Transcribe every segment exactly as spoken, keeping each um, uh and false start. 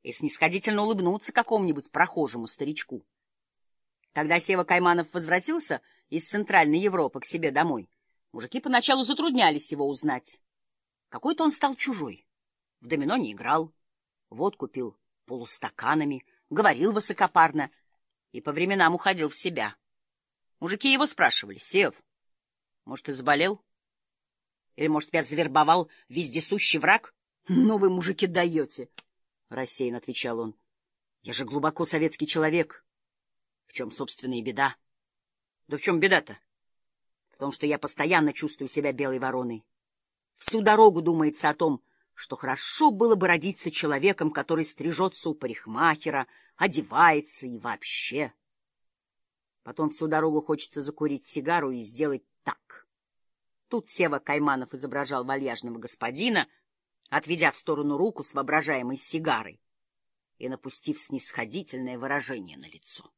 и снисходительно улыбнуться какому-нибудь прохожему старичку. Когда Сева Кайманов возвратился из Центральной Европы к себе домой, мужики поначалу затруднялись его узнать. Какой-то он стал чужой. В домино не играл, водку пил полустаканами, говорил высокопарно и по временам уходил в себя. Мужики его спрашивали: «Сев, может, ты заболел? Или, может, тебя завербовал вездесущий враг?» «Ну вы, мужики, даете!» — рассеянно отвечал он. «Я же глубоко советский человек. В чем, собственно, и беда?» «Да в чем беда-то?» «В том, что я постоянно чувствую себя белой вороной. Всю дорогу думается о том, что хорошо было бы родиться человеком, который стрижется у парикмахера, одевается и вообще. Потом всю дорогу хочется закурить сигару и сделать так». Тут Сева Кайманов изображал вальяжного господина, отведя в сторону руку с воображаемой сигарой и напустив снисходительное выражение на лицо.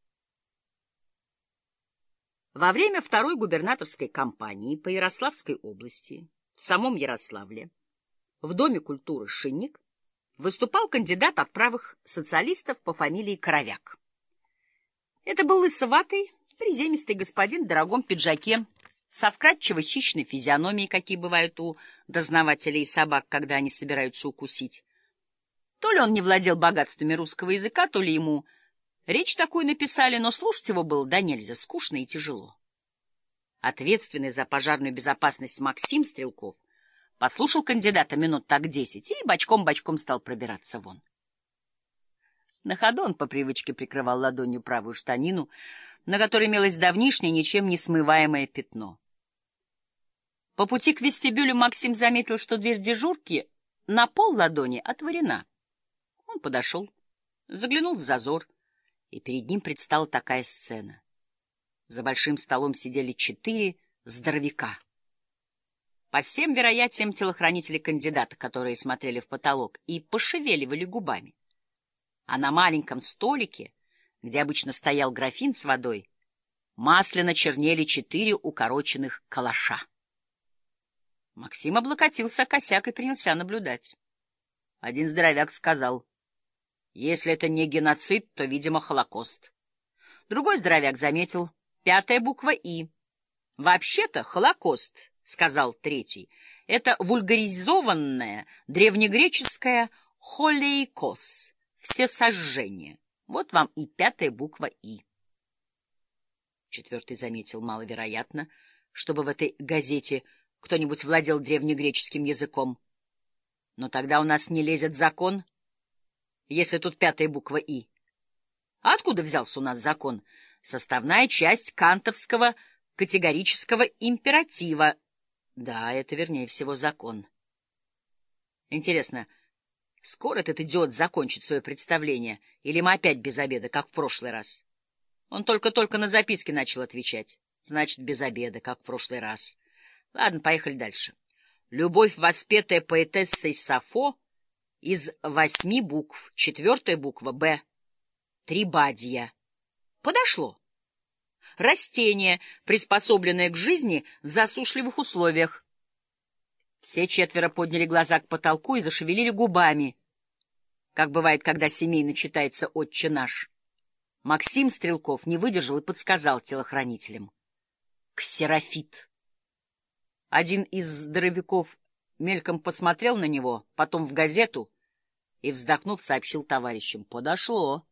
Во время второй губернаторской кампании по Ярославской области в самом Ярославле в Доме культуры «Шинник» выступал кандидат от правых социалистов по фамилии Коровяк. Это был лысоватый, приземистый господин в дорогом пиджаке, со вкрадчивой хищной физиономией, какие бывают у дознавателей собак, когда они собираются укусить. То ли он не владел богатствами русского языка, то ли ему речь такую написали, но слушать его было да нельзя скучно и тяжело. Ответственный за пожарную безопасность Максим Стрелков послушал кандидата минут так десять и бочком-бочком стал пробираться вон. На ходу он по привычке прикрывал ладонью правую штанину, на которой имелось давнишнее, ничем не смываемое пятно. По пути к вестибюлю Максим заметил, что дверь дежурки на пол ладони отворена. Он подошел, заглянул в зазор, и перед ним предстала такая сцена. За большим столом сидели четыре здоровяка. По всем вероятиям телохранители кандидата, которые смотрели в потолок и пошевеливали губами. А на маленьком столике, где обычно стоял графин с водой, масляно чернели четыре укороченных калаша. Максим облокотился о косяк и принялся наблюдать. Один здоровяк сказал: «Если это не геноцид, то, видимо, Холокост». Другой здоровяк заметил: «Пятая буква «И». «Вообще-то Холокост», — сказал третий, — «это вульгаризованное древнегреческое «холейкос», всесожжение. Вот вам и пятая буква «И». Четвертый заметил: маловероятно, чтобы в этой газете кто-нибудь владел древнегреческим языком. Но тогда у нас не лезет закон, если тут пятая буква «И». А откуда взялся у нас закон? Составная часть кантовского категорического императива. Да, это, вернее всего, закон. Интересно, скоро этот идиот закончит свое представление, или мы опять без обеда, как в прошлый раз? Он только-только на записке начал отвечать. Значит, без обеда, как в прошлый раз. Ладно, поехали дальше. Любовь, воспетая поэтессой Сафо, из восьми букв. Четвертая буква «Б». Три бадья. Подошло. Растение, приспособленное к жизни в засушливых условиях. Все четверо подняли глаза к потолку и зашевелили губами, как бывает, когда семейно читается «Отче наш». Максим Стрелков не выдержал и подсказал телохранителям: «Ксерофит». Один из здоровяков мельком посмотрел на него, потом в газету и, вздохнув, сообщил товарищам: «Подошло».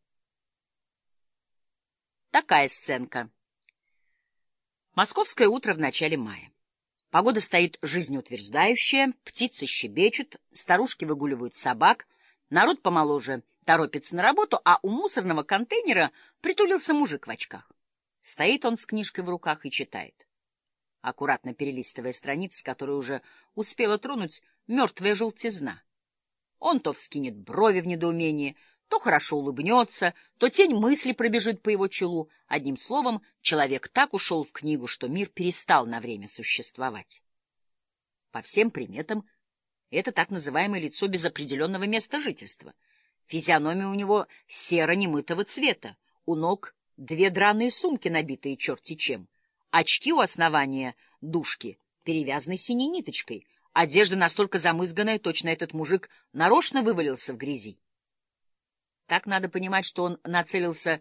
Такая сценка. Московское утро в начале мая. Погода стоит жизнеутверждающая, птицы щебечут, старушки выгуливают собак, народ помоложе торопится на работу, а у мусорного контейнера притулился мужик в очках. Стоит он с книжкой в руках и читает, аккуратно перелистывая страницы, которые уже успела тронуть мертвая желтизна. Он то вскинет брови в недоумении, то хорошо улыбнется, то тень мысли пробежит по его челу. Одним словом, человек так ушел в книгу, что мир перестал на время существовать. По всем приметам, это так называемое лицо без определенного места жительства. Физиономия у него серо-немытого цвета, у ног две драные сумки, набитые черти чем, очки у основания дужки перевязаны синей ниточкой, одежда настолько замызганная, точно этот мужик нарочно вывалился в грязи. Так надо понимать, что он нацелился